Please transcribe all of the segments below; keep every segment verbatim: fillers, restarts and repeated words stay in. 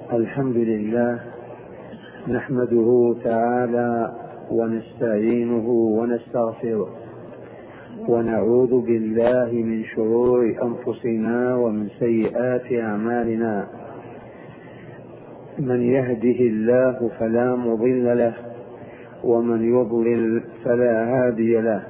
الحمد لله نحمده تعالى ونستعينه ونستغفره ونعوذ بالله من شرور أنفسنا ومن سيئات أعمالنا. من يهده الله فلا مضل له ومن يضلل فلا هادي له،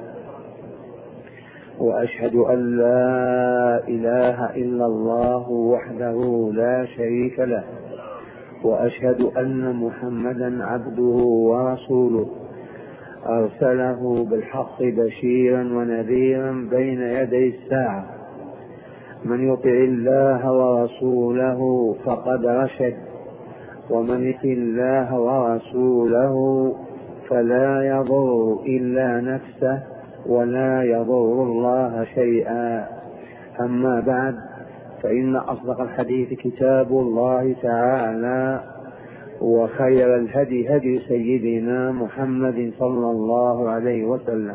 وأشهد أن لا إله إلا الله وحده لا شريك له، وأشهد أن محمدا عبده ورسوله أرسله بالحق بشيرا ونذيرا بين يدي الساعة. من يطع الله ورسوله فقد رشد، ومن يطع الله ورسوله فلا يضر إلا نفسه ولا يضر الله شيئا. أما بعد، فإن أصدق الحديث كتاب الله تعالى، وخير الهدي هدي سيدنا محمد صلى الله عليه وسلم،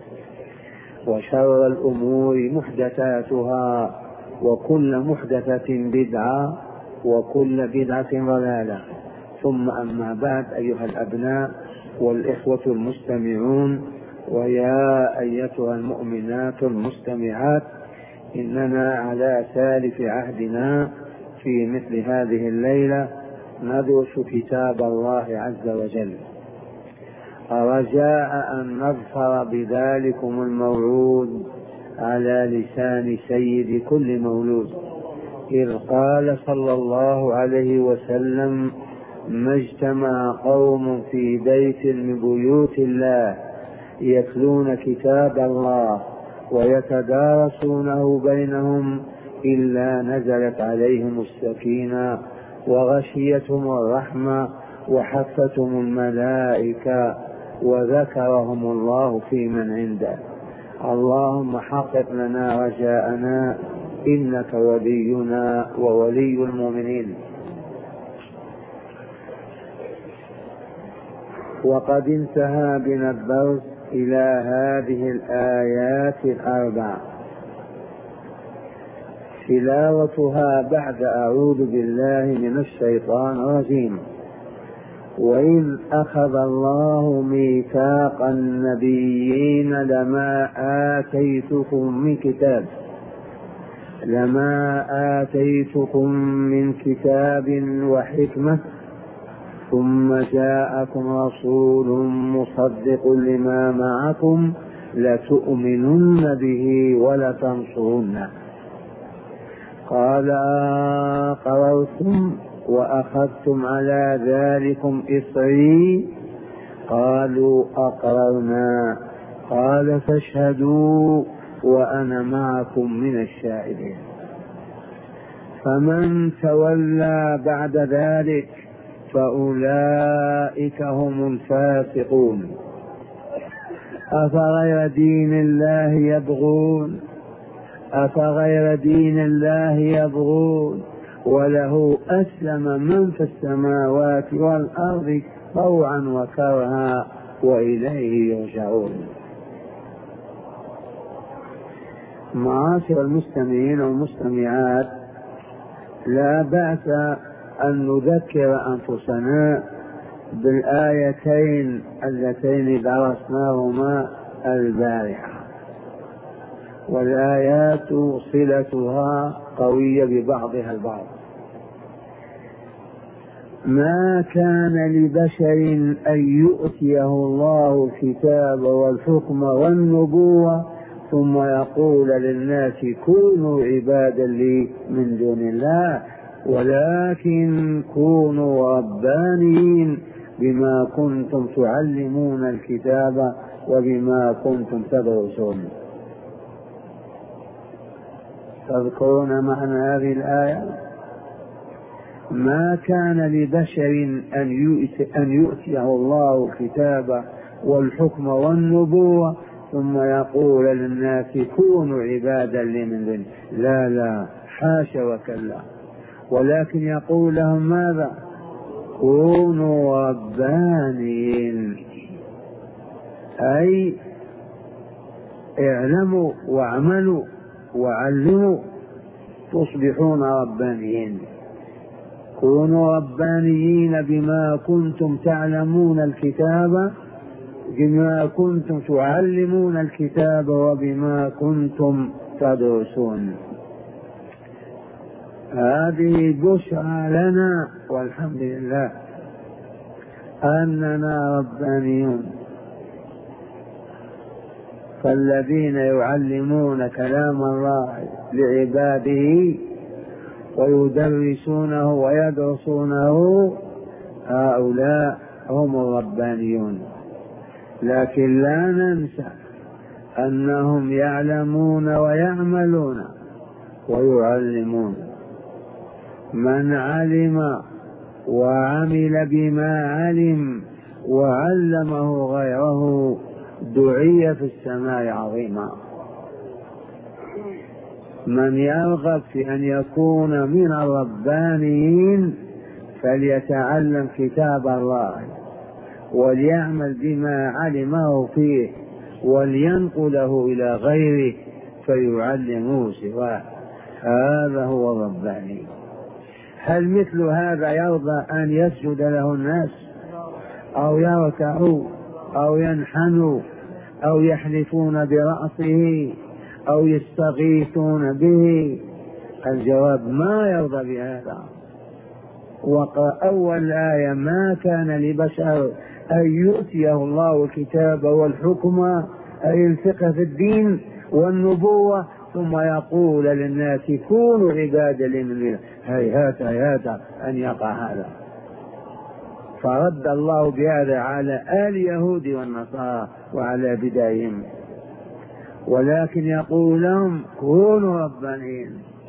وشر الأمور محدثاتها، وكل محدثة بدعة، وكل بدعة ضلالة. ثم أما بعد، أيها الأبناء والإخوة المستمعون، ويا أيتها المؤمنات المستمعات، إننا على سالف عهدنا في مثل هذه الليلة ندرس كتاب الله عز وجل، رجاء أن نظفر بذلكم الموعود على لسان سيد كل مولود، إذ قال صلى الله عليه وسلم: ما اجتمع قوم في بيت من بيوت الله يتلون كتاب الله ويتدارسونه بينهم إلا نزلت عليهم السكينة وغشيتهم الرحمة وحفتهم الملائكة وذكرهم الله في من عنده. اللهم حقق لنا رجاءنا، إنك ولينا وولي المؤمنين. وقد انتهى بنا الدرس إلى هذه الآيات الأربع، تلاوتها بعد أعوذ بالله من الشيطان الرجيم: وإذ أخذ الله ميثاق النبيين لما آتيتكم من كتاب لما آتيتكم من كتاب وحكمة ثم جاءكم رسول مصدق لما معكم لتؤمنن به ولتنصرنه قال أقررتم وأخذتم على ذلكم إصري قالوا أقررنا قال فاشهدوا وأنا معكم من الشاهدين. فمن تولى بعد ذلك فأولئك هم الفاسقون. أفغير دين الله يبغون أفغير دين الله يبغون وله أسلم من في السماوات والأرض طوعا وكرها وإليه يرجعون. معاشر المستمعين والمستمعات، لا بأس أن نذكر أنفسنا بالآيتين اللتين درسناهما البارحة، والآيات صلتها قوية ببعضها البعض. ما كان لبشر أن يؤتيه الله الكتاب والحكم والنبوة ثم يقول للناس كونوا عبادا لي من دون الله ولكن كونوا ربانيين بما كنتم تعلمون الكتاب وبما كنتم تدرسون. تذكرون معنى هذه الآية؟ ما كان لبشر أن يؤتيه الله الكتاب والحكم والنبوة ثم يقول للناس كونوا عبادا لي من دونه. لا لا، حاشا وكلا، ولكن يقول لهم ماذا؟ كونوا ربانيين، أي اعلموا واعملوا وعلموا تصبحون ربانيين. كونوا ربانيين بما كنتم تعلمون الكتاب، بما كنتم تعلمون الكتاب وبما كنتم تدرسون. هذه بشرى لنا والحمد لله أننا ربانيون. فالذين يعلمون كلام الله لعباده ويدرسونه ويدرسونه هؤلاء هم الربانيون. لكن لا ننسى أنهم يعلمون ويعملون ويعلمون. من علم وعمل بما علم وعلمه غيره دعي في السماء عظيما. من يرغب في أن يكون من الربانيين فليتعلم كتاب الله وليعمل بما علمه فيه ولينقله إلى غيره فيعلمه سواه. هذا هو الرباني. هل مثل هذا يرضى أن يسجد له الناس أو يركعوا أو ينحنوا أو يحلفون برأسه أو يستغيثون به؟ الجواب ما يرضى بهذا. وأول آية ما كان لبشر أن يؤتيه الله الكتاب والحكم أي الفقه في الدين والنبوة ثم يقول للناس كونوا عبادا لله. هيهات هيهات أن يقع هذا. فرد الله بهذا على آل اليهود والنصارى وعلى بدايهم، ولكن يقول لهم كونوا ربانيين،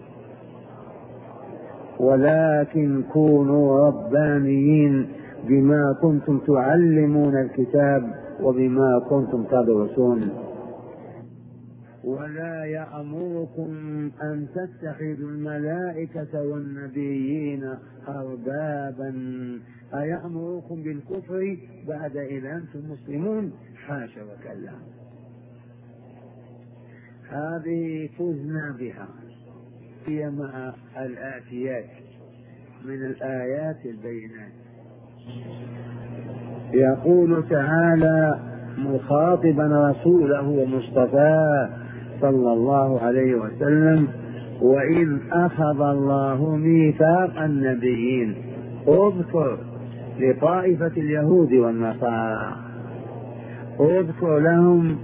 ولكن كونوا ربانيين بما كنتم تعلمون الكتاب وبما كنتم تدرسون. ولا يأمركم أن تتخذوا الملائكة والنبيين أربابا، أيأمركم بالكفر بعد إذ أنتم مسلمون؟ حاشا وكلا. هذه فزنا بها هي مع الآتيات من الآيات البينات. يقول تعالى مخاطبا رسوله ومصطفاه صلى الله عليه وسلم: وإذ أخذ الله ميثاق النبيين. اذكر لطائفة اليهود والنصارى، اذكر لهم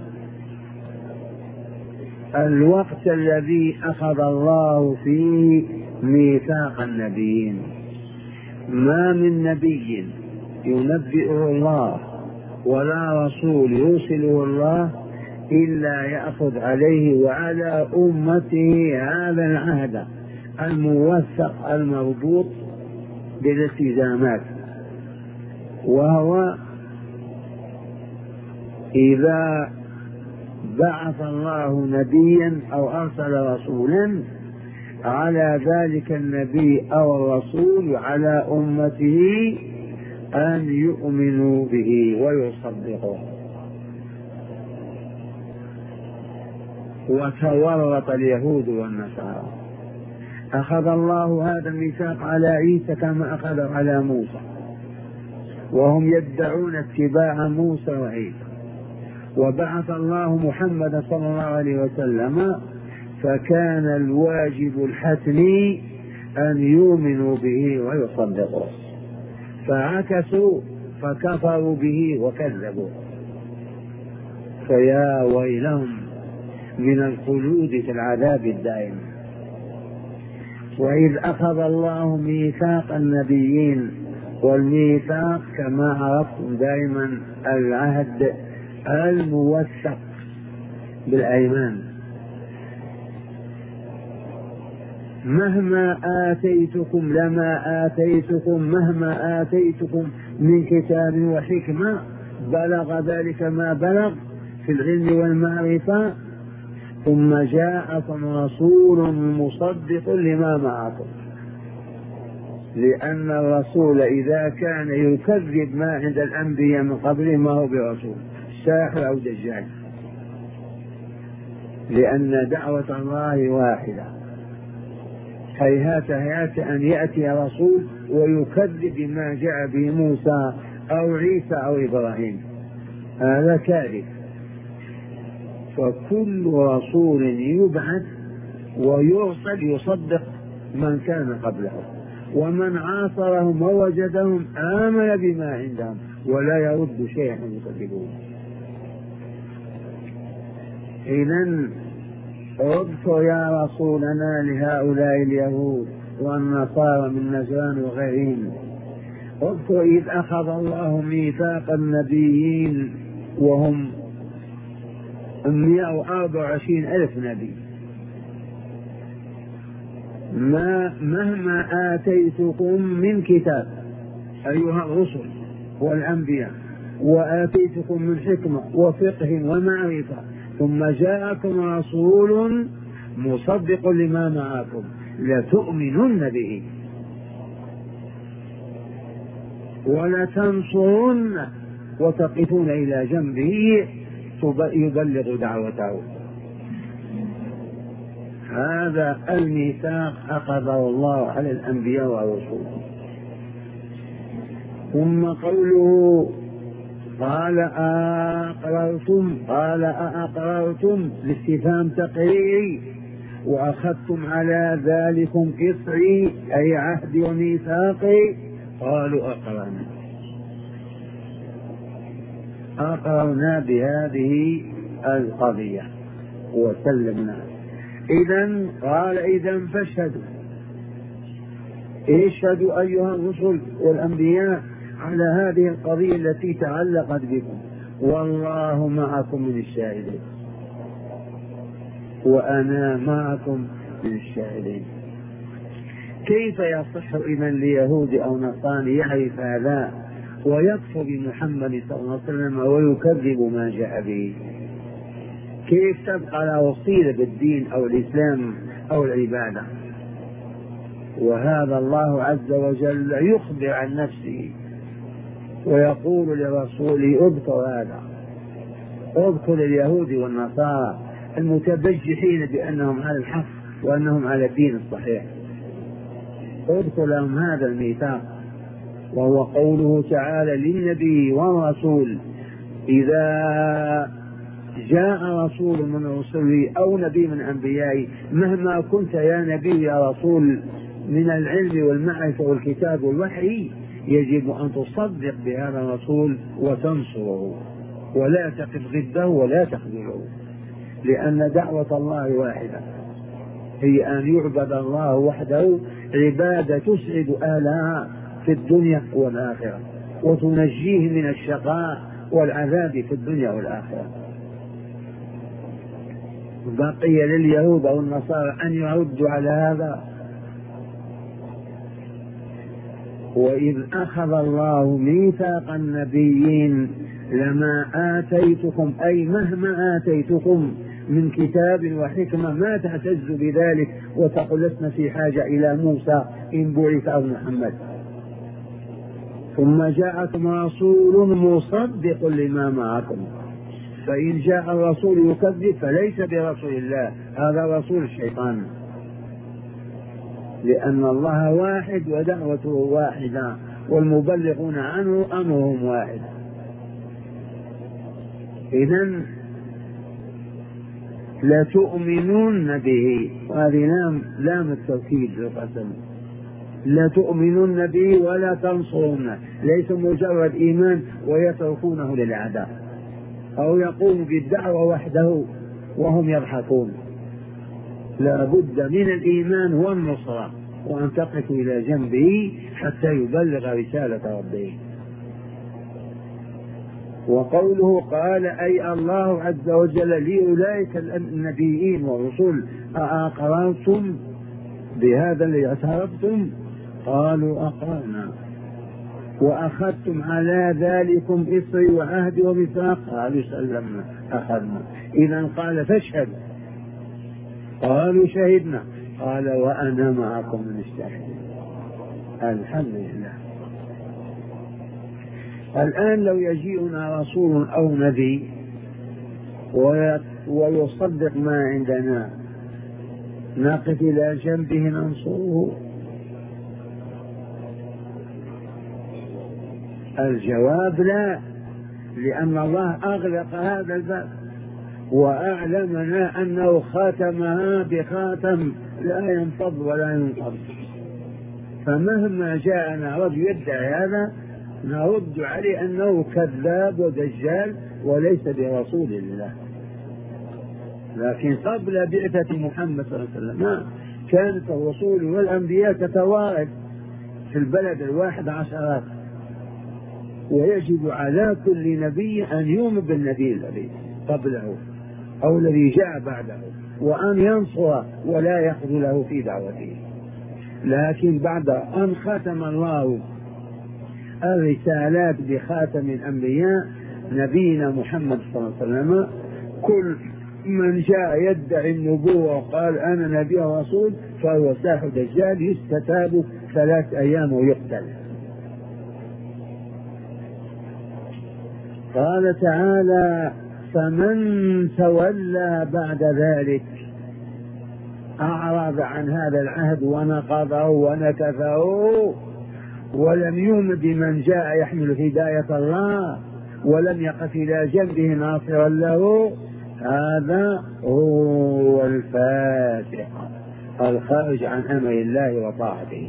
الوقت الذي أخذ الله فيه ميثاق النبيين. ما من نبي ينبئه الله ولا رسول يرسله الله إلا يأخذ عليه وعلى أمته هذا العهد الموثق المربوط بالالتزامات، وهو إذا بعث الله نبيا أو أرسل رسولا على ذلك النبي أو الرسول على أمته أن يؤمنوا به ويصدقوه. وتورط اليهود والنصارى. أخذ الله هذا الميثاق على عيسى كما أخذ على موسى، وهم يدعون اتباع موسى وعيسى. وبعث الله محمد صلى الله عليه وسلم فكان الواجب الحتمي أن يؤمنوا به ويصدقوه، فعكسوا فكفروا به وكذبوا. فيا ويلهم من الخلود في العذاب الدائم. وإذ أخذ الله ميثاق النبيين، والميثاق كما عرفتم دائما العهد الموثق بالأيمان. مهما آتيتكم لما آتيتكم مهما آتيتكم من كتاب وحكمة بلغ ذلك ما بلغ في العلم والمعرفة، ثم جاءكم رسول مصدق لما معكم. لأن الرسول إذا كان يكذب ما عند الأنبياء من قبله ما هو برسول، ساحر أو دجال، لأن دعوة الله واحدة. هيهات هيهات أن يأتي رسول ويكذب بما جاء به موسى أو عيسى أو إبراهيم، هذا كاذب. فكل رسول يبعث ويرسل يصدق من كان قبله، ومن عاصرهم ووجدهم آمن بما عندهم ولا يرد شيئا يكذبون. إذن اذكر يا رسولنا لهؤلاء اليهود والنصارى من نجران وغيرهم، اذكر إذ أخذ الله ميثاق النبيين وهم مئة وأربع وعشرين ألف نبي، ما مهما آتيتكم من كتاب أيها الرسل والأنبياء، وآتيتكم من حكمة وفقه ومعرفة، ثم جاءكم رسول مصدق لما معكم لتؤمنن به ولتنصرن وتقفون إلى جنبه يبلغ دعوته. هذا الميثاق أخذه الله على الأنبياء والرسل. ثم قوله قال أقررتم، قال أقررتم لاستفهام تقريري، وأخذتم على ذلكم إصري أي عهدي وميثاقي، قالوا أقررنا أقررنا بهذه القضية وسلمنا. إذن قال إذن فاشهدوا، اشهدوا أيها الرسل والأنبياء على هذه القضية التي تعلقت بكم، والله معكم من الشاهدين وأنا معكم من الشاهدين. كيف يصح إذن ليهود أو نصارى يعرف هذا ويكفر بمحمد صلى الله عليه وسلم ويكذب ما جاء به؟ كيف تبقى له صلة بالدين أو الإسلام أو العبادة؟ وهذا الله عز وجل يخبر عن نفسه ويقول لرسوله اذكر هذا، اذكر اليهود والنصارى المتبجحين بأنهم على الحق وأنهم على الدين الصحيح، اذكر لهم هذا الميثاق، وهو قوله تعالى للنبي والرسول إذا جاء رسول من رسله أو نبي من أنبيائه، مهما كنت يا نبي يا رسول من العلم والمعرفة والكتاب والوحي، يجب أن تصدق بهذا الرسول وتنصره ولا تقف ضده ولا تخذله، لأن دعوة الله واحدة، هي أن يعبد الله وحده عبادة تسعد أهلها في الدنيا والآخرة وتنجيه من الشقاء والعذاب في الدنيا والآخرة. بقي لليهود أو النصارى أن يردوا على هذا. وإذ أخذ الله ميثاق النبيين لما آتيتكم أي مهما آتيتكم من كتاب وحكمة ما تعتز بذلك وتقول لسنا في حاجة إلى موسى إن بعث أو محمد. ثم جاءكم رسول مصدق لما معكم، فإن جاء الرسول يكذب فليس برسول الله، هذا رسول الشيطان، لأن الله واحد ودعوته واحدة والمبلغون عنه أمرهم واحد. إذن لتؤمنون به، وهذه لام لام التوكيد للقسم، لتؤمنون به ولا تنصرونه، ليس مجرد إيمان ويتركونه للأعداء أو يقوم بالدعوة وحده وهم يضحكون، لا بد من الإيمان والنصرة وأن تقف إلى جنبه حتى يبلغ رسالة ربه. وقوله قال أي الله عز وجل لأولئك النبيين والرسل أأقررتم بهذا الذي اعترفتم؟ قالوا أقررنا. وأخذتم على ذلكم إصري وعهدي وميثاق؟ قالوا سلمنا أخذنا. إذا قال فاشهدوا، قالوا شهدنا، قال وأنا معكم من الشاهدين. الحمد لله. الآن لو يجيئنا رسول أو نبي ويصدق ما عندنا نقف إلى جنبه ننصره؟ الجواب لا، لأن الله أغلق هذا الباب وأعلمنا أنه خاتمها بخاتم لا ينفض ولا ينقض. فمهما جاءنا رجل يدعي هذا نرد عليه أنه كذاب ودجال وليس برسول الله. لكن قبل بعثة محمد صلى الله عليه وسلم كانت الرسول والأنبياء تتوارد في البلد الواحد عشرات، ويجب على كل نبي أن يؤمن بالنبي الذي قبله أو الذي جاء بعده وأن ينصر ولا يخذله في دعوته. لكن بعد أن ختم الله الرسالات بخاتم الأنبياء نبينا محمد صلى الله عليه وسلم، كل من جاء يدعي النبوة وقال أنا نبي ورسول فهو ساح دجال يستتاب ثلاث أيام ويقتل. قال تعالى فمن تولى بعد ذلك، أعرض عن هذا العهد ونقضه ونكثه ولم يؤمن بمن جاء يحمل هداية الله ولم يقف إلى جنبه ناصرا له، هذا هو الفاسق الخارج عن أمر الله وطاعته.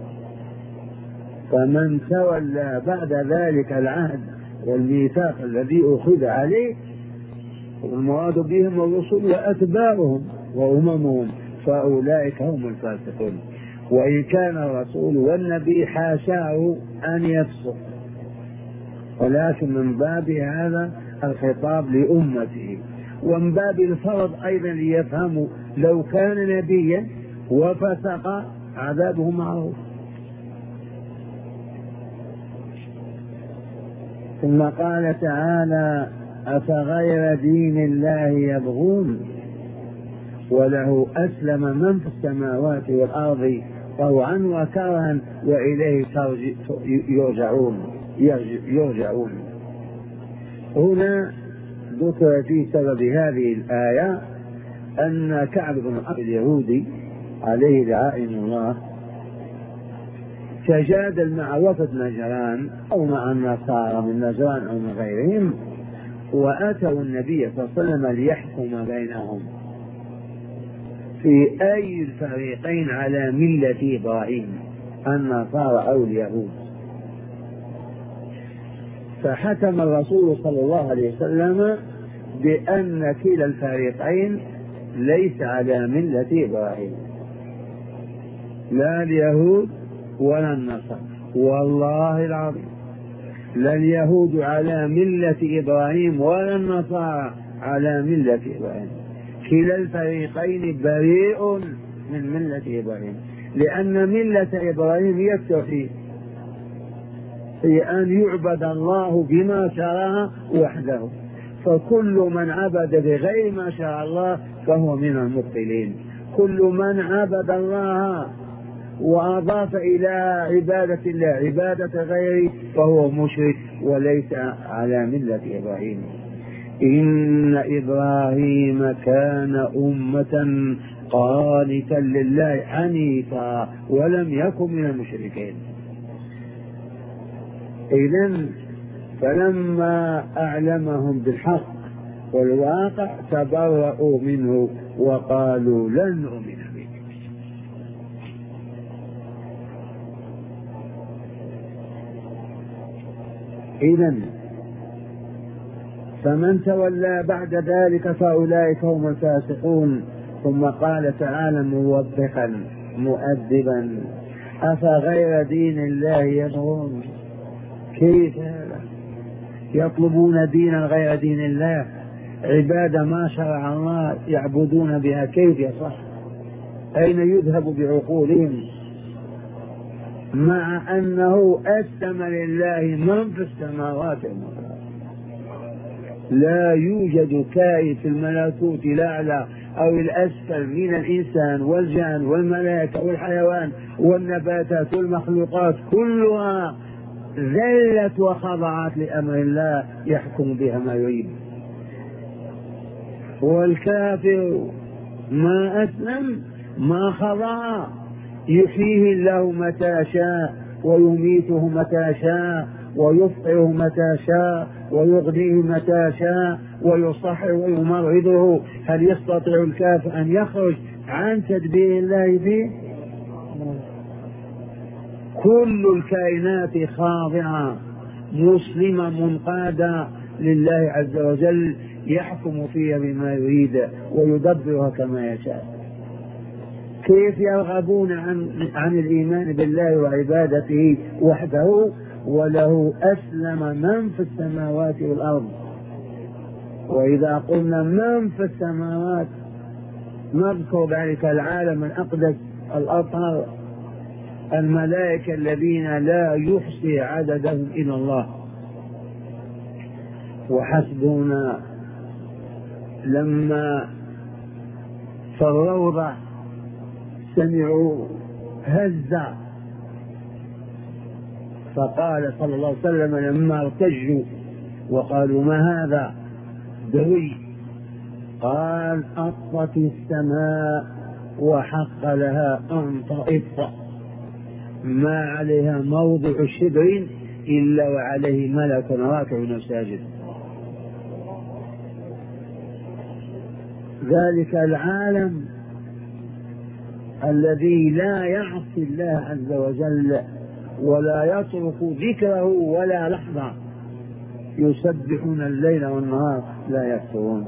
فمن تولى بعد ذلك العهد والميثاق الذي أخذ عليه، والمراد بهم الرسل وأتباعهم وأممهم، فأولئك هم الفاسقون. وإن كان الرسول والنبي حاشاه أن يفسق، ولكن من باب هذا الخطاب لأمته، ومن باب الفرض أيضا ليفهموا لو كان نبيا وفسق عذابه معروف. ثم قال تعالى أفغير دين الله يبغون وله أسلم من في السماوات والأرض طوعا وكرها وإليه يرجعون يرجعون. هنا ذكر في سبب هذه الآية أن كعب بن عبد اليهودي عليه لعائن الله تجادل مع وفد نجران أو مع النصارى من نجران أو من غيرهم، وأتوا النبي صلى الله عليه وسلم ليحكم بينهم في أي الفريقين على ملة إبراهيم، النصارى أو اليهود. فحكم الرسول صلى الله عليه وسلم بأن كلا الفريقين ليس على ملة إبراهيم، لا اليهود ولا النصارى، والله العظيم لا اليهود على ملة إبراهيم ولا النصارى على ملة إبراهيم. كلا الفريقين بريء من ملة إبراهيم، لأن ملة إبراهيم هي التوحيد، هي أن يعبد الله بما شرع وحده، فكل من عبد بغير ما شرع الله فهو من المبطلين. كل من عبد الله وأضاف إلى عبادة الله عبادة غيره فهو مشرك وليس على ملة إبراهيم. إن إبراهيم كان أمة قانتا لله حنيفا ولم يكن من المشركين. إذن فلما أعلمهم بالحق والواقع تبرؤوا منه وقالوا لن نؤمن به. إذن فمن تولى بعد ذلك فأولئك هم الفاسقون. ثم قال تعالى موبخا مؤدبا أفغير دين الله يبغون. كيف هذا؟ يطلبون دينا غير دين الله، عبادة ما شرع الله يعبدون بها، كيف يصح؟ أين يذهب بعقولهم؟ مع أنه أسلم لله من في السماوات والأرض، لا يوجد كائن في الملكوت الأعلى أو الأسفل من الإنسان والجان والملائكة والحيوان والنباتات والمخلوقات كلها ذلت وخضعت لأمر الله يحكم بها ما يريد. والكافر ما أسلم ما خضع، يحييه الله متى شاء ويميته متى شاء ويفقه متى شاء ويغنيه متى شاء ويصحح ويمرضه. هل يستطيع الكافر أن يخرج عن تدبير الله فيه؟ كل الكائنات خاضعة مسلمة منقادة لله عز وجل، يحكم فيها بما يريد ويدبرها كما يشاء. كيف يرغبون عن, عن الإيمان بالله وعبادته وحده وله أسلم من في السماوات والأرض؟ وإذا قلنا من في السماوات نذكر ذلك العالم الأقدس الأطهر، الملائكة الذين لا يحصي عددهم إلا الله. وحسبنا لما في الروضة سمعوا هزة، فقال صلى الله عليه وسلم لما ارتجوا وقالوا ما هذا دوي، قال أطت السماء وحق لها أن تطأ، ما عليها موضع شبر إلا وعليه ملك راكع ساجد. ذلك العالم الذي لا يعصي الله عز وجل ولا يترك ذكره ولا لحظة، يسبحون الليل والنهار لا يفترون.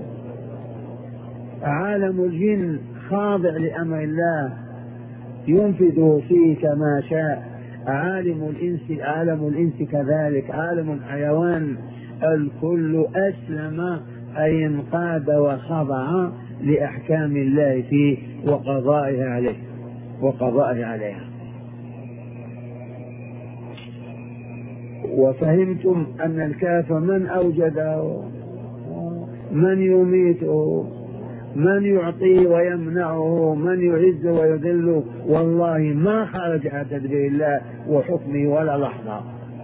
عالم الجن خاضع لأمر الله ينفذه فيه كما شاء. عالم الإنس عالم الإنس كذلك، عالم الحيوان الكل أسلم أي انقاد وخضع لأحكام الله فيه وقضائه عليه وقضائه عليها. وفهمتم أن الكافر من أوجده، من يميته، من يعطيه ويمنعه، من يعز ويذله، والله ما خرج عن تدبير الله وحكمه ولا لحظة.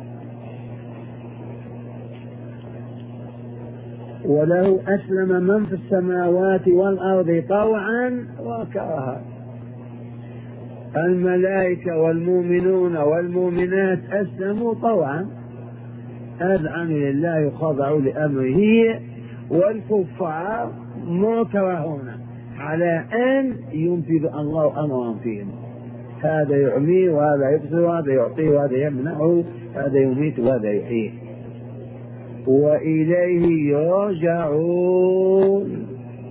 وله أسلم من في السماوات والأرض طوعا وكرها. الملائكة والمؤمنون والمؤمنات أسلموا طوعا، أذعنوا لله وخضعوا لأمره، والكفار مكرهون على أن ينفذ الله أمرهم فيهم. هذا يعميه وهذا يبصر وهذا يعطيه وهذا يمنعه، هذا يميت وهذا يحييه. وإليه يرجعون،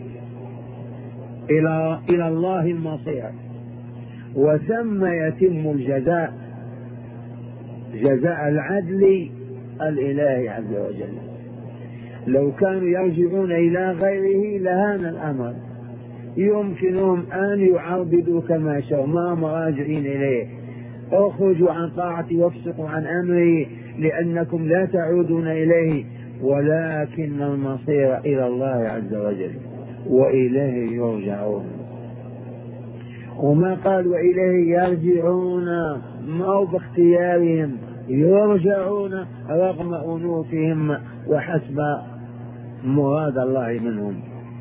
إلى إلى الله المصير. وثم يتم الجزاء، جزاء العدل الإلهي عز وجل. لو كانوا يرجعون إلى غيره لهان الأمر، يمكنهم أن يعرضوا كما شاءوا، ما مراجعين إليه. اخرجوا عن طاعتي وافسقوا عن أمري لأنكم لا تعودون إليه، ولكن المصير إلى الله عز وجل وإليه يرجعون. وما قال وإليه يرجعون، ما هو باختيارهم، يرجعون رغم أنوفهم وحسب مراد الله منهم.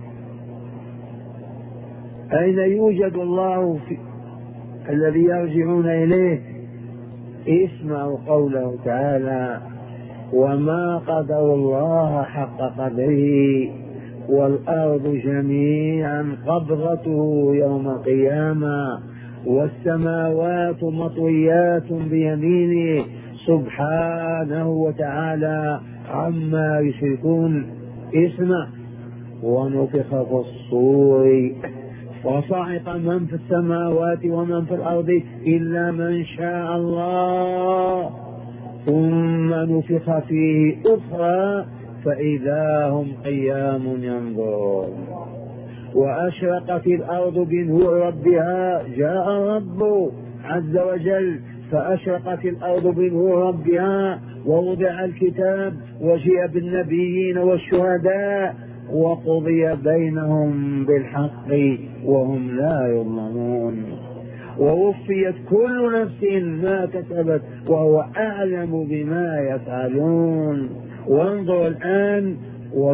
أين يوجد الله في الذي يرجعون إليه؟ اسمعوا قوله تعالى وما قدر الله حق قدره والأرض جميعا قبضته يوم القيامة والسماوات مطويات بيمينه سبحانه وتعالى عما يشركون. اسمع ونفخ في الصور وصعق من في السماوات ومن في الأرض إلا من شاء الله ثم نفخ فيه أخرى فإذا هم قيام ينظرون. وأشرقت الأرض بنور ربها، جاء الرب عز وجل فأشرقت الأرض بنور ربها ووضع الكتاب وجيء بالنبيين والشهداء وقضي بينهم بالحق وهم لا يظلمون. ووفيت كل نفس ما كسبت وهو أعلم بما يفعلون. وانظر الآن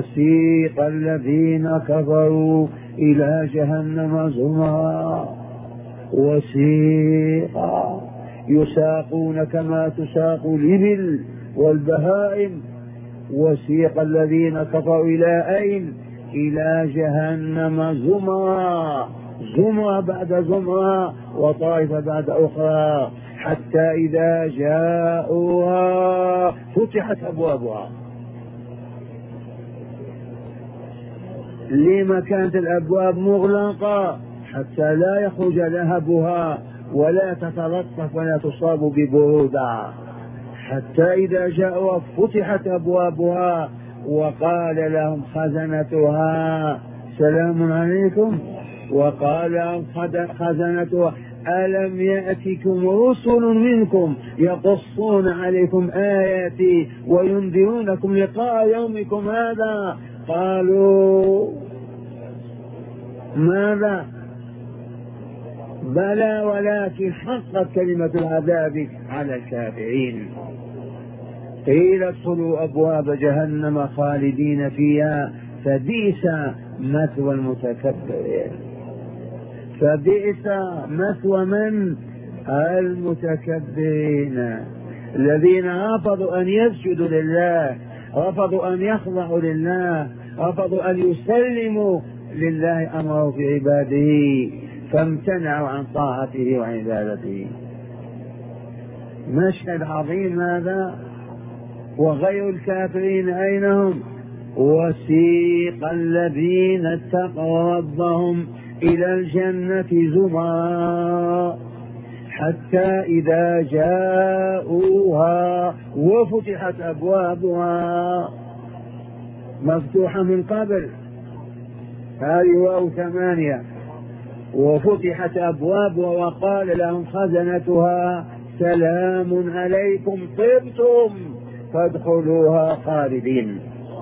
وسيق الذين كفروا إلى جهنم زمرا وسيقا يساقون كما تساق الإبل والبهائم. وسيق الذين كفروا إلى أين؟ إلى جهنم زمرا، زمرة بعد زمرة وطائفة بعد أخرى، حتى إذا جاءوها فتحت أبوابها. لما كانت الأبواب مغلقة؟ حتى لا يخرج لهبها ولا تتلطف ولا تصاب ببرودة. حتى إذا جاءوا فتحت أبوابها وقال لهم خزنتها سلام عليكم، وقال لهم خزنتها ألم يأتكم رسل منكم يقصون عليكم آياتي وينذرونكم لقاء يومكم هذا؟ قالوا ماذا؟ بلى ولكن حقت كلمة العذاب على الكافرين. قيل ادخلوا أبواب جهنم خالدين فيها فبئس مثوى المتكبرين. فبئس مثوى من؟ المتكبرين الذين رفضوا أن يسجدوا لله، رفضوا أن يخضعوا لله، رفضوا أن يسلموا لله أمره في عباده، فامتنعوا عن طاعته وعبادته. مشهد عظيم هذا. وغير الكافرين أين هم؟ وسيق الذين اتقوا ربهم إلى الجنة زمرا حتى إذا جاءوها وفتحت أبوابها، مفتوحة من قبل، هذه واو ثمانية، وفتحت أبوابها وقال لهم خزنتها سلام عليكم طبتم فادخلوها خالدين.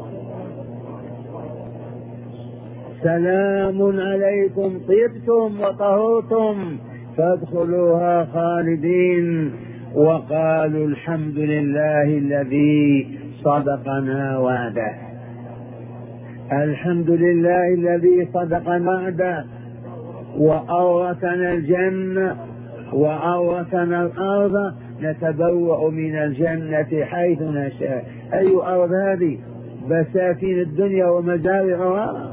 سلام عليكم طبتم وطهرتم فادخلوها خالدين. وقالوا الحمد لله الذي صدقنا وعده، الحمد لله الذي صدقنا وعده وأورثنا الجنة وأورثنا الأرض نتبوأ من الجنة حيث نشاء. أي أرض هذه؟ بساتين الدنيا ومزارعها،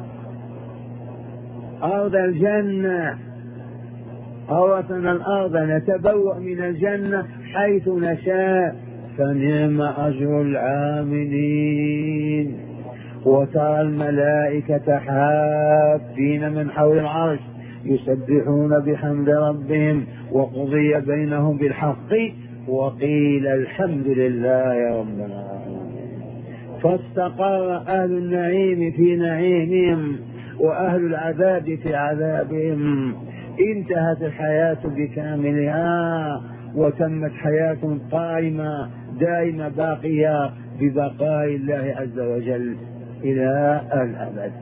أرض الجنة. أورثنا الأرض نتبوأ من الجنة حيث نشاء، فنعم أجر العاملين. وترى الملائكة حافين من حول العرش يسبحون بحمد ربهم وقضي بينهم بالحق وقيل الحمد لله رب العالمين. فاستقر أهل النعيم في نعيمهم وأهل العذاب في عذابهم. انتهت الحياة بكاملها وتمت حياة قائمة دائمة باقية ببقاء الله عز وجل إلى الأبد.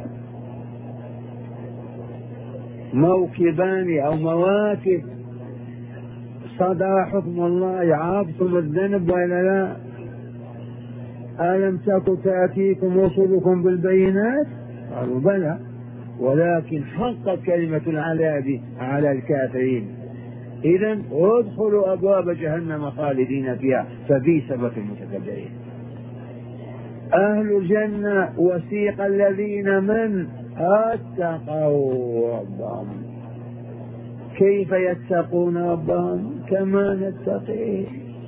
موكبان أو مواكب. صدر حكم الله عرفتم الذنب وإلا لا؟ ألم تكن تأتيكم رسلكم بالبينات؟ قالوا بلى، ولكن حقت كلمة العذاب على الكافرين. إذن ادخلوا أبواب جهنم خالدين فيها فبئس مثوى المتكبرين. أهل الجنة وسيق الذين من اتقوا ربهم. كيف يتقون ربهم؟ كما نتقيه،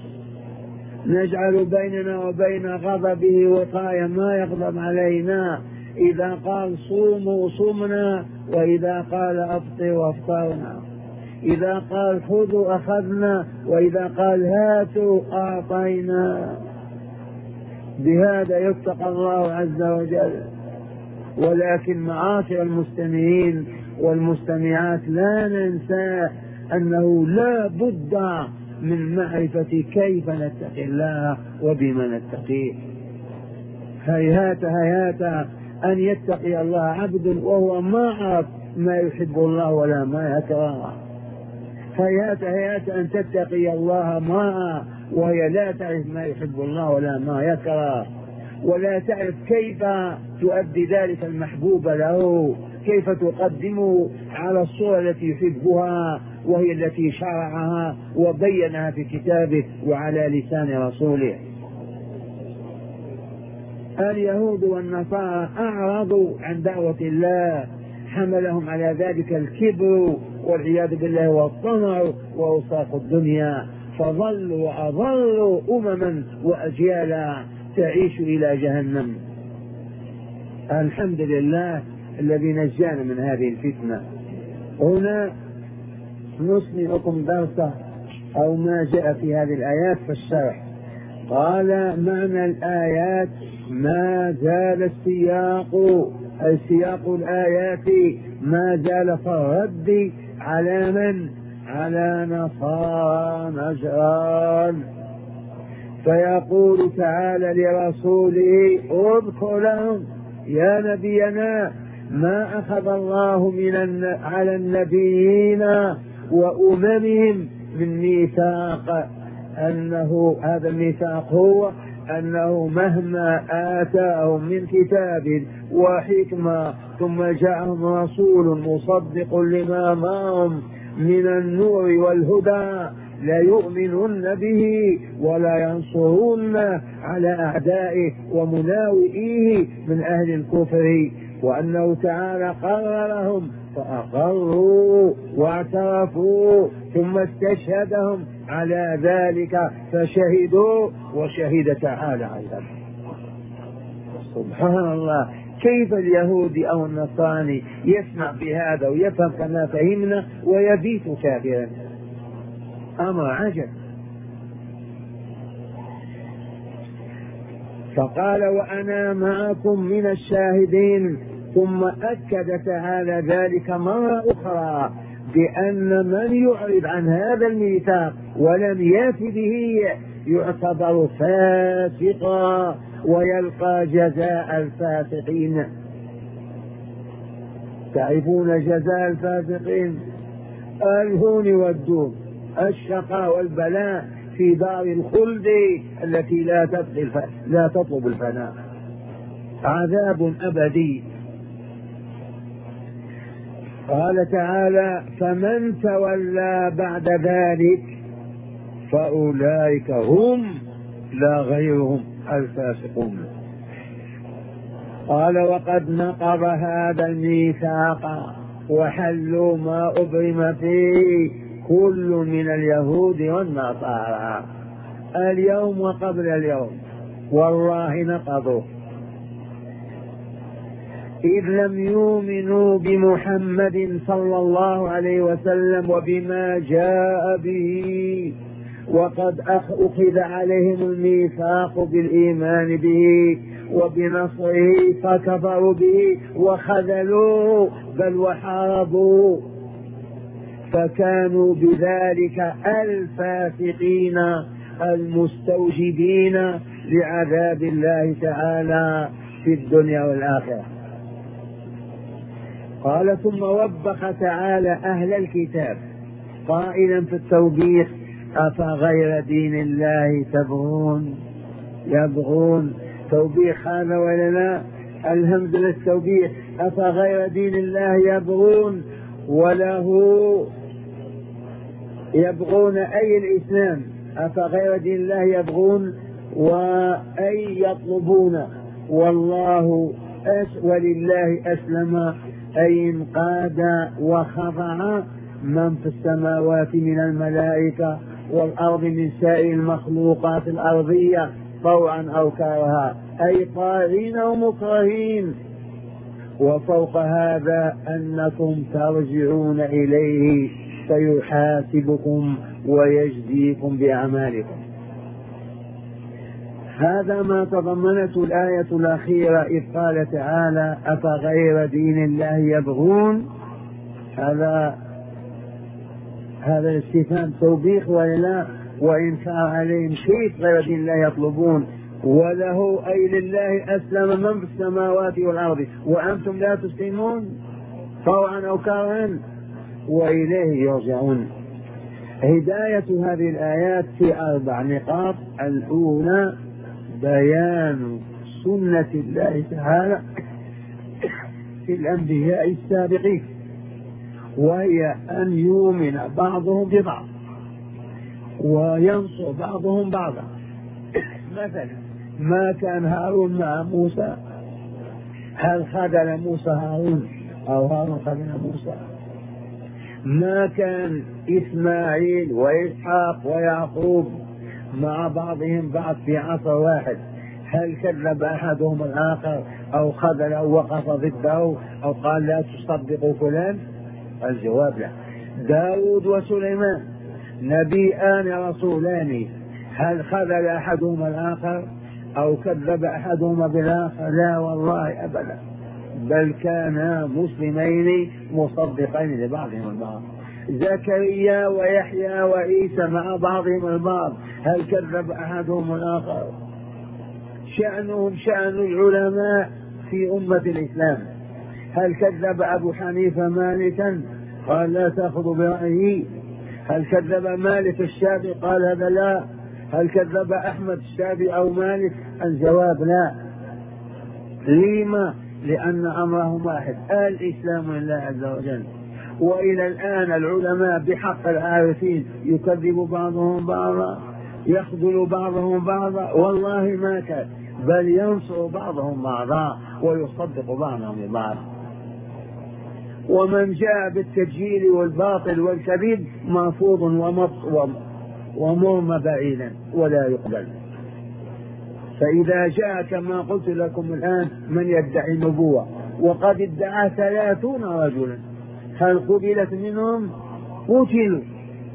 نجعل بيننا وبين غضبه وقاية ما يغضب علينا. إذا قال صوموا صمنا، وإذا قال أفطروا أفطرنا، إذا قال خذوا أخذنا، وإذا قال هاتوا أعطينا. بهذا يتقى الله عز وجل. ولكن معاشر المستمعين والمستمعات لا ننسى أنه لا بد من معرفة كيف نتقي الله وبما نتقيه. هيهات هيهات أن يتقي الله عبد وهو ما عرف ما يحب الله ولا ما يكره. هيهات هيهات أن تتقي الله ما وهي لا تعرف ما يحب الله ولا ما يكره، ولا تعرف كيف تؤدي ذلك المحبوب له، كيف تقدمه على الصورة التي يحبها، وهي التي شرعها وبينها في كتابه وعلى لسان رسوله. اليهود والنصارى أعرضوا عن دعوة الله، حملهم على ذلك الكبر والعياذ بالله والطمع وأوصاف الدنيا، فظلوا وأضلوا أمما وأجيالا تعيش إلى جهنم. الحمد لله الذي نجانا من هذه الفتنة. هنا نسمعكم درسا أو ما جاء في هذه الآيات في الشرح. قال معنى الآيات ما زال السياق أي سياق الآيات ما زال في الرد على من؟ على نصارى نجران. فيقول تعالى لرسوله اذكر لهم يا نبينا ما أخذ الله من على النبيين وأممهم من ميثاق، أنه هذا الميثاق هو أنه مهما آتاهم من كتاب وحكمة ثم جاءهم رسول مصدق لما معهم من النور والهدى لا يؤمنون به ولا ينصرون على أعدائه ومناوئيه من أهل الكفر، وأنه تعالى قررهم فأقروا واعترفوا ثم استشهدهم على ذلك فشهدوا وشهد تعالى أيضا. سبحان الله، كيف اليهودي أو النصراني يسمع بهذا ويفهم كما فهمنا ويبيت كافرا؟ أمر عجب. فقال وأنا معكم من الشاهدين، ثم أكد تعالى ذلك مرة أخرى بأن من يعرض عن هذا الميثاق ولم يأت به يعتبر فاسقا ويلقى جزاء الفاسقين. تعرفون جزاء الفاسقين؟ الهون والدون، الشقاء والبلاء في دار الخلد التي لا تطلب لا تطلب الفناء، عذاب أبدي. قال تعالى فمن تولى بعد ذلك فأولئك هم لا غيرهم الفاسقون. قال وقد نقض هذا الميثاق وحلوا ما أبرم فيه كل من اليهود والنصارى اليوم وقبل اليوم، والله نقضوا، إذ لم يؤمنوا بمحمد صلى الله عليه وسلم وبما جاء به، وقد أخذ عليهم الميثاق بالإيمان به وبنصره فكفروا به وخذلوه بل وحاربوا، فكانوا بذلك الفاسقين المستوجبين لعذاب الله تعالى في الدنيا والآخرة. قال ثم وبخ تعالى أهل الكتاب قائلا في التوبيخ أفغير دين الله تبغون يبغون. توبيخ هذا ولا لا؟ الحمد لله التوبيخ. أفغير دين الله يبغون وله يبغون أي الإسلام، أفغير دين الله يبغون وأي يطلبون، والله أس ولله أسلم أي انقاد وخضع من في السماوات من الملائكة والأرض من سائر المخلوقات الأرضية طوعا أو كرها، أي طاغين ومكرهين. وفوق هذا أنكم ترجعون إليه فيحاسبكم ويجزيكم بأعمالكم. هذا ما تضمنته الآية الأخيرة إذ قال تعالى أفغير دين الله يبغون. هذا هذا الاستفهام توبيخ ولا لا؟ وإنكار عليهم كيف غير دين الله يطلبون وله أي لله أسلم من في السماوات والأرض وأنتم لا تسلمون طوعا أو كرها وإليه يرجعون. هداية هذه الآيات في أربع نقاط. الأولى بيان سنة الله تعالى في الأنبياء السابقين وهي أن يؤمن بعضهم ببعض وينصر بعضهم بعضا. مثلا ما كان هارون مع موسى، هل خذل موسى هارون أو هارون خذل موسى؟ ما كان إسماعيل وإسحاق ويعقوب مع بعضهم بعض في عصر واحد، هل كذب أحدهم الآخر أو خذل أو وقف ضده أو قال لا تصدقوا فلان؟ الجواب لا. داود وسليمان نبيان رسولان، هل خذل أحدهما الآخر أو كذب أحدهما بالآخر؟ لا والله أبدا، بل كانا مسلمين مصدقين لبعضهم البعض. زكريا ويحيى وعيسى مع بعضهم البعض، هل كذب أحدهم الآخر؟ شأنهم شأن العلماء في أمة الإسلام، هل كذب أبو حنيفة مالكا قال لا تأخذ برأيه؟ هل كذب مالك الشافعي قال هذا لا؟ هل كذب أحمد الشافعي أو مالك؟ الجواب لا. لما؟ لأن أمرهم واحد، الإسلام لله عز وجل. وإلى الآن العلماء بحق العارفين يكذب بعضهم بعضا، يخذل بعضهم بعضا، والله ما كان، بل ينصر بعضهم بعضا ويصدق بعضهم ببعض. ومن جاء بالتجهيل والباطل والكذب مرفوض ومرمى بعيدا ولا يقبل. فإذا جاء كما قلت لكم الآن من يدعي النبوة وقد ادعى ثلاثون رجلا، هل قبلت منهم؟ قتلوا،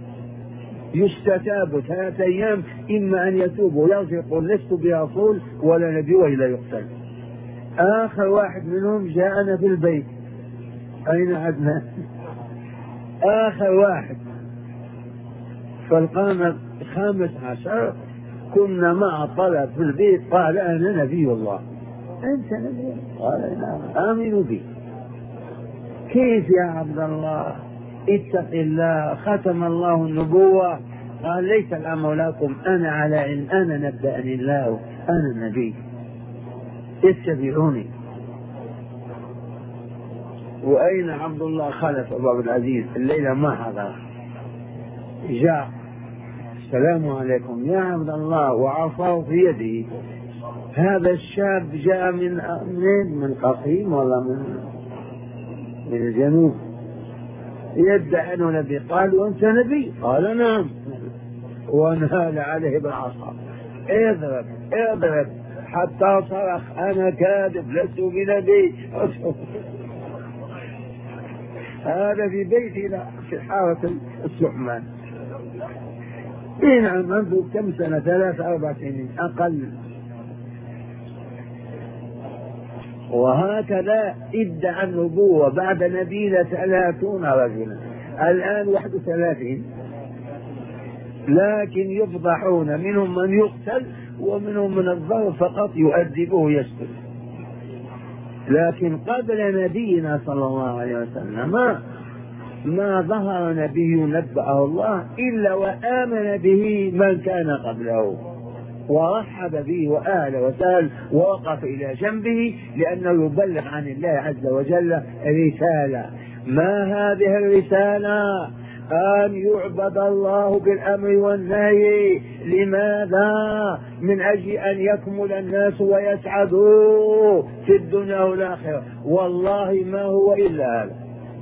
يستتاب ثلاثة أيام، إما أن يتوبوا يرجعوا لست برسول ولا نبي وإلا يقتل. آخر واحد منهم جاءنا في البيت، أين عدنا؟ آخر واحد. فالقامة خامس عشر كنا مع طلب في البيت، قال أنا نبي الله. أنت نبي؟ قال نعم. آمنوا بي. كيف يا عبد الله؟ اتق الله، ختم الله النبوة، قال ليس الأمر لكم، أنا على علم، أنا نبأني الله، أنا النبي، اتبعوني. وأين عبد الله خلف أبو عبد العزيز؟ الليلة ما حضر، جاء السلام عليكم يا عبد الله وعصاه في يده. هذا الشاب جاء من من من قصيم ولا من من الجنوب، يدعي أنه نبي. قال وأنت نبي؟ قال نعم. ونهال عليه بالعصا، اضرب اضرب حتى صرخ أنا كاذب لست بنبي. هذا في بيتنا في حارة السحمان. نعم منذ كم سنة، ثلاث أربع سنين أقل. وهكذا ادعى النبوة بعد نبينا ثلاثون رجلا، الآن واحد وثلاثين، لكن يفضحون، منهم من يقتل ومنهم من الضرب فقط يؤدبه يسكت. لكن قبل نبينا صلى الله عليه وسلم ما, ما ظهر نبي نبأه الله إلا وآمن به من كان قبله ورحب به وآل وسال ووقف إلى جنبه، لأنه يبلغ عن الله عز وجل رسالة. ما هذه الرسالة؟ أن يعبد الله بالأمر والنهي. لماذا؟ من أجل أن يكمل الناس ويسعدوا في الدنيا والآخرة. والله ما هو إلا هذا.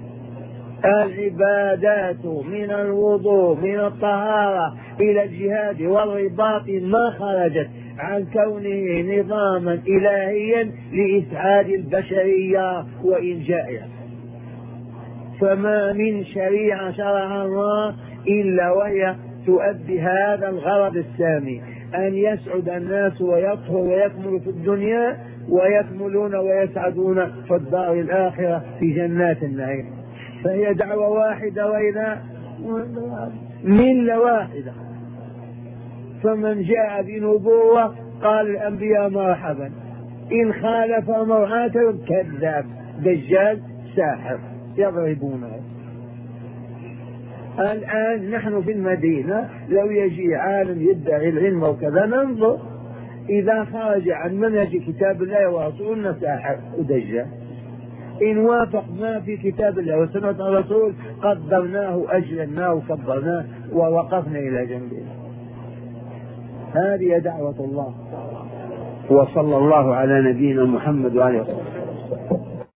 العبادات من الوضوء من الطهارة إلى الجهاد والرباط ما خرجت عن كونه نظاما إلهيا لإسعاد البشرية وإنجائها. فما من شريعة شرعها الله إلا وهي تؤدي هذا الغرض السامي، أن يسعد الناس ويطهر ويكمل في الدنيا ويكملون ويسعدون في الدار الآخرة في جنات النعيم. فهي دعوة واحدة وإلى ملة واحدة. فمن جاء بنبوة قال الأنبياء مرحبا، إن خالف مرعاته كذاب دجال ساحر يضربونه. الآن نحن في المدينة لو يجي عالم يدعي العلم وكذا ننظر، إذا خرج عن منهج كتاب الله ورسوله ساحر ودجال. إن وافق ما في كتاب الله وسنة الرسول قدرناه أجلناه وفضلناه ووقفنا إلى جنبه. هذه دعوة الله. وصلى الله على نبينا محمد وعلى آله وصحبه.